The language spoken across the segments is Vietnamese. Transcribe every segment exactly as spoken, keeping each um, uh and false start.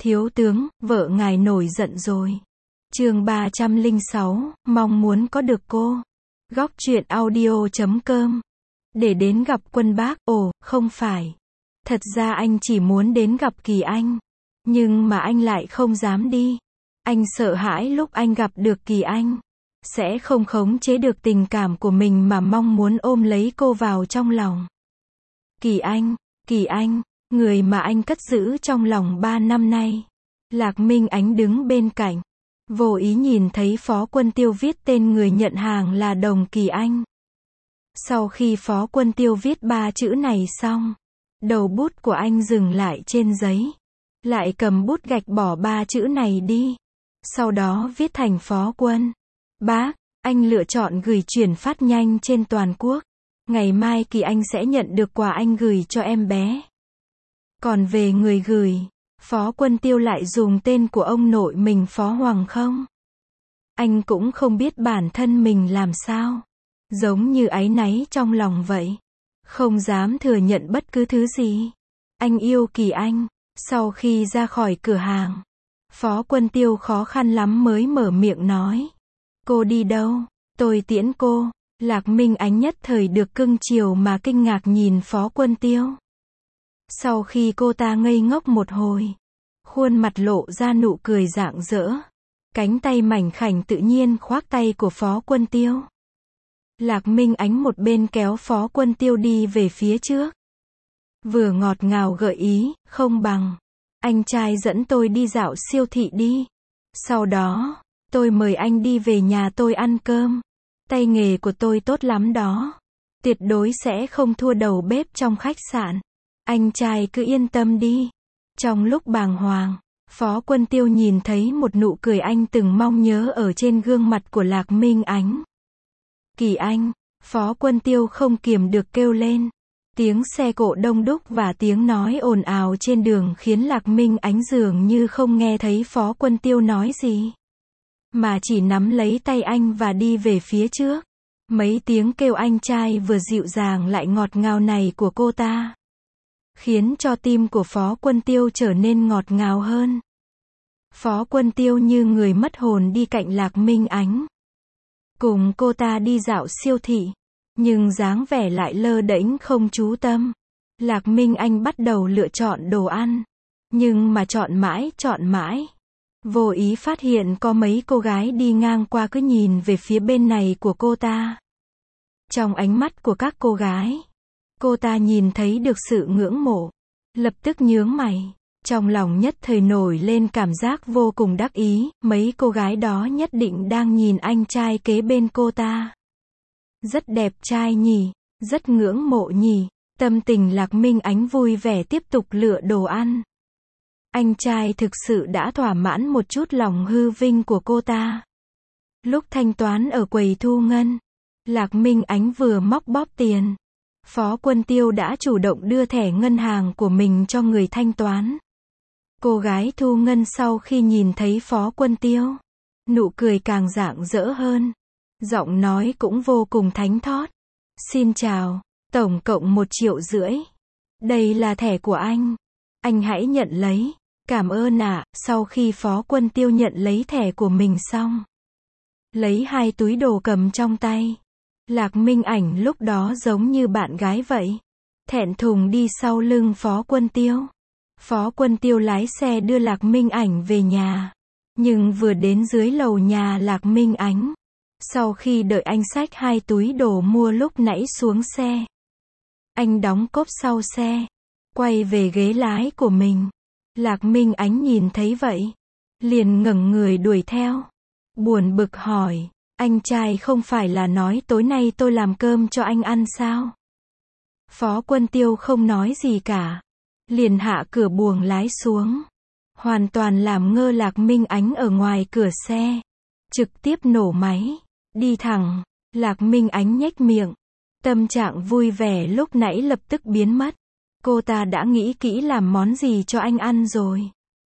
Thiếu tướng, vợ ngài nổi giận rồi. Chương ba trăm lẻ sáu, mong muốn có được cô. Góc truyện audio chấm com. Để đến gặp Quân Bác, ồ, không phải. Thật ra anh chỉ muốn đến gặp Kỳ Anh. Nhưng mà anh lại không dám đi. Anh sợ hãi lúc anh gặp được Kỳ Anh sẽ không khống chế được tình cảm của mình mà mong muốn ôm lấy cô vào trong lòng. Kỳ Anh, Kỳ Anh, người mà anh cất giữ trong lòng ba năm nay. Lạc Minh Ánh đứng bên cạnh, vô ý nhìn thấy Phó Quân Tiêu viết tên người nhận hàng là Đồng Kỳ Anh. Sau khi Phó Quân Tiêu viết ba chữ này xong, đầu bút của anh dừng lại trên giấy, lại cầm bút gạch bỏ ba chữ này đi. Sau đó viết thành Phó Quân Bác. Anh lựa chọn gửi chuyển phát nhanh trên toàn quốc. Ngày mai Kỳ Anh sẽ nhận được quà anh gửi cho em bé. Còn về người gửi, Phó Quân Tiêu lại dùng tên của ông nội mình Phó Hoàng không. Anh cũng không biết bản thân mình làm sao. Giống như áy náy trong lòng vậy. Không dám thừa nhận bất cứ thứ gì. Anh yêu Kỳ Anh. Sau khi ra khỏi cửa hàng, Phó Quân Tiêu khó khăn lắm mới mở miệng nói. Cô đi đâu? Tôi tiễn cô. Lạc Minh Ánh nhất thời được cưng chiều mà kinh ngạc nhìn Phó Quân Tiêu. Sau khi cô ta ngây ngốc một hồi, khuôn mặt lộ ra nụ cười rạng rỡ. Cánh tay mảnh khảnh tự nhiên khoác tay của Phó Quân Tiêu. Lạc Minh Ánh một bên kéo Phó Quân Tiêu đi về phía trước. Vừa ngọt ngào gợi ý, không bằng anh trai dẫn tôi đi dạo siêu thị đi. Sau đó, tôi mời anh đi về nhà tôi ăn cơm. Tay nghề của tôi tốt lắm đó. Tuyệt đối sẽ không thua đầu bếp trong khách sạn. Anh trai cứ yên tâm đi. Trong lúc bàng hoàng, Phó Quân Tiêu nhìn thấy một nụ cười anh từng mong nhớ ở trên gương mặt của Lạc Minh Ánh. Kỳ Anh, Phó Quân Tiêu không kiềm được kêu lên. Tiếng xe cộ đông đúc và tiếng nói ồn ào trên đường khiến Lạc Minh Ánh dường như không nghe thấy Phó Quân Tiêu nói gì, mà chỉ nắm lấy tay anh và đi về phía trước. Mấy tiếng kêu anh trai vừa dịu dàng lại ngọt ngào này của cô ta, khiến cho tim của Phó Quân Tiêu trở nên ngọt ngào hơn. Phó Quân Tiêu như người mất hồn đi cạnh Lạc Minh Ánh. Cùng cô ta đi dạo siêu thị, nhưng dáng vẻ lại lơ đễnh không chú tâm. Lạc Minh Anh bắt đầu lựa chọn đồ ăn, nhưng mà chọn mãi, chọn mãi. Vô ý phát hiện có mấy cô gái đi ngang qua cứ nhìn về phía bên này của cô ta. Trong ánh mắt của các cô gái, cô ta nhìn thấy được sự ngưỡng mộ. Lập tức nhướng mày. Trong lòng nhất thời nổi lên cảm giác vô cùng đắc ý. Mấy cô gái đó nhất định đang nhìn anh trai kế bên cô ta. Rất đẹp trai nhỉ, rất ngưỡng mộ nhỉ. Tâm tình Lạc Minh Ánh vui vẻ tiếp tục lựa đồ ăn. Anh trai thực sự đã thỏa mãn một chút lòng hư vinh của cô ta. Lúc thanh toán ở quầy thu ngân, Lạc Minh Ánh vừa móc bóp tiền, Phó Quân Tiêu đã chủ động đưa thẻ ngân hàng của mình cho người thanh toán. Cô gái thu ngân sau khi nhìn thấy Phó Quân Tiêu, nụ cười càng rạng rỡ hơn. Giọng nói cũng vô cùng thánh thót. Xin chào, tổng cộng một triệu rưỡi. Đây là thẻ của anh. Anh hãy nhận lấy. Cảm ơn ạ. Sau khi Phó Quân Tiêu nhận lấy thẻ của mình xong, lấy hai túi đồ cầm trong tay. Lạc Minh Ảnh lúc đó giống như bạn gái vậy. Thẹn thùng đi sau lưng Phó Quân Tiêu. Phó Quân Tiêu lái xe đưa Lạc Minh Ảnh về nhà. Nhưng vừa đến dưới lầu nhà Lạc Minh Ánh, sau khi đợi anh xách hai túi đồ mua lúc nãy xuống xe, anh đóng cốp sau xe, quay về ghế lái của mình. Lạc Minh Ánh nhìn thấy vậy, liền ngẩng người đuổi theo. Buồn bực hỏi, anh trai không phải là nói tối nay tôi làm cơm cho anh ăn sao? Phó Quân Tiêu không nói gì cả, liền hạ cửa buồng lái xuống, hoàn toàn làm ngơ Lạc Minh Ánh ở ngoài cửa xe, trực tiếp nổ máy, đi thẳng. Lạc Minh Ánh nhếch miệng, tâm trạng vui vẻ lúc nãy lập tức biến mất. Cô ta đã nghĩ kỹ làm món gì cho anh ăn rồi.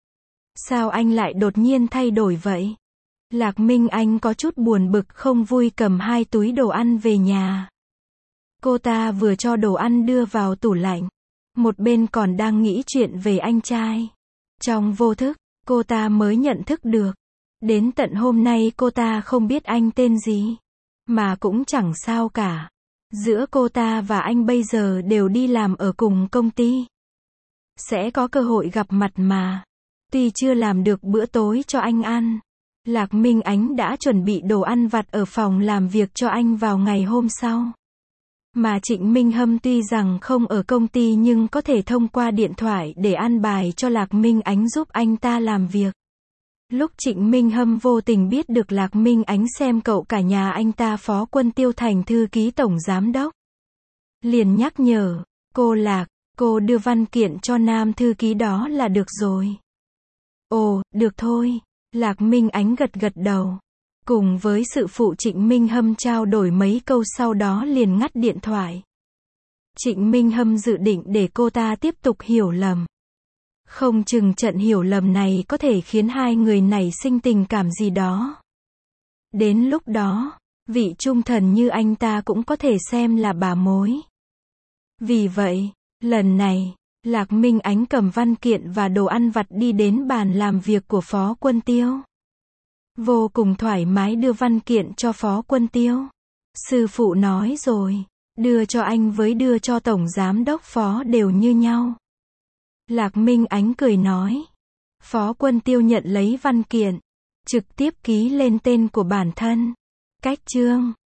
Sao anh lại đột nhiên thay đổi vậy? Lạc Minh Anh có chút buồn bực không vui cầm hai túi đồ ăn về nhà. Cô ta vừa cho đồ ăn đưa vào tủ lạnh, một bên còn đang nghĩ chuyện về anh trai. Trong vô thức, cô ta mới nhận thức được. Đến tận hôm nay cô ta không biết anh tên gì. Mà cũng chẳng sao cả. Giữa cô ta và anh bây giờ đều đi làm ở cùng công ty. Sẽ có cơ hội gặp mặt mà. Tuy chưa làm được bữa tối cho anh ăn, Lạc Minh Ánh đã chuẩn bị đồ ăn vặt ở phòng làm việc cho anh vào ngày hôm sau. Mà Trịnh Minh Hâm tuy rằng không ở công ty nhưng có thể thông qua điện thoại để an bài cho Lạc Minh Ánh giúp anh ta làm việc. Lúc Trịnh Minh Hâm vô tình biết được Lạc Minh Ánh xem cậu cả nhà anh ta Phó Quân Tiêu thành thư ký tổng giám đốc, liền nhắc nhở, cô Lạc, cô đưa văn kiện cho nam thư ký đó là được rồi. Ồ, được thôi. Lạc Minh Ánh gật gật đầu. Cùng với sự phụ Trịnh Minh Hâm trao đổi mấy câu sau đó liền ngắt điện thoại. Trịnh Minh Hâm dự định để cô ta tiếp tục hiểu lầm. Không chừng trận hiểu lầm này có thể khiến hai người nảy sinh tình cảm gì đó. Đến lúc đó, vị trung thần như anh ta cũng có thể xem là bà mối. Vì vậy, lần này, Lạc Minh Ánh cầm văn kiện và đồ ăn vặt đi đến bàn làm việc của Phó Quân Tiêu. Vô cùng thoải mái đưa văn kiện cho Phó Quân Tiêu. Sư phụ nói rồi, đưa cho anh với đưa cho Tổng Giám đốc Phó đều như nhau. Lạc Minh Ánh cười nói. Phó Quân Tiêu nhận lấy văn kiện, trực tiếp ký lên tên của bản thân. Cách chương